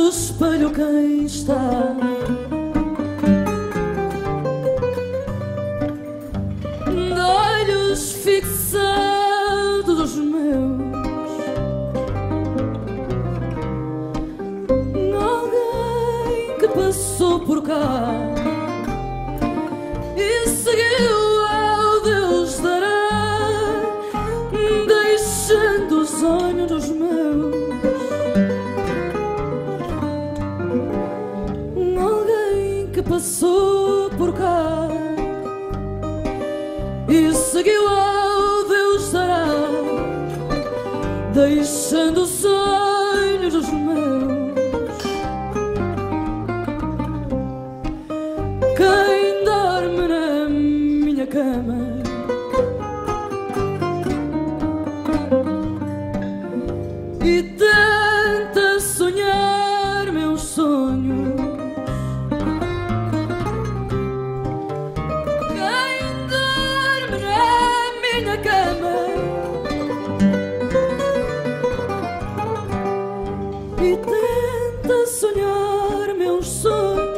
espelho quem está. De olhos fixados os meus, alguém que passou por cá e seguiu ao Deus dará, deixando os sonhos dos meus. Alguém que passou por cá e seguiu ao Deus dará, deixando os sonhos dos meus. Quem dorme na minha cama e tenta sonhar meus sonhos, quem dorme na minha cama e tenta sonhar meus sonhos,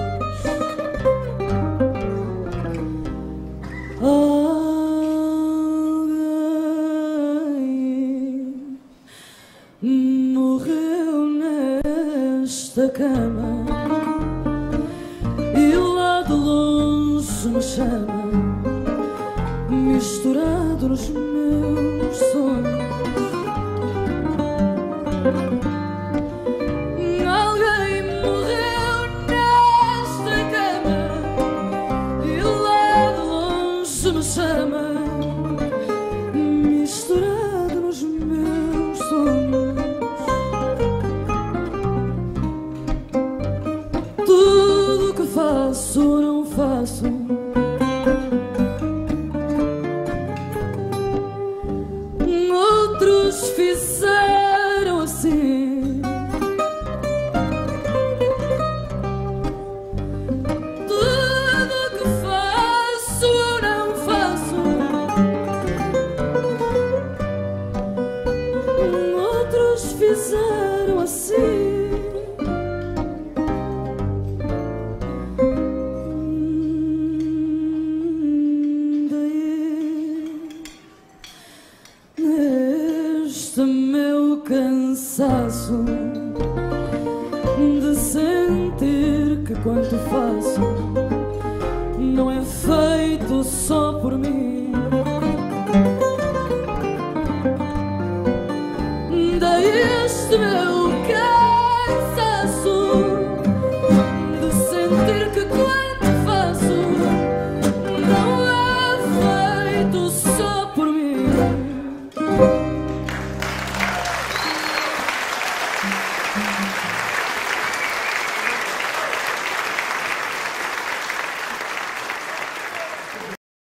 morreu nesta cama e lá de longe me chama, misturado nos meus sonhos. Alguém morreu nesta cama e lá de longe me chama, misturado nos meus sonhos. Tudo que faço não faço outros fizeram assim. Tudo que faço não faço outros fizeram assim. Neste meu cansaço de sentir que quanto faço não é feito só por mim, daí este meu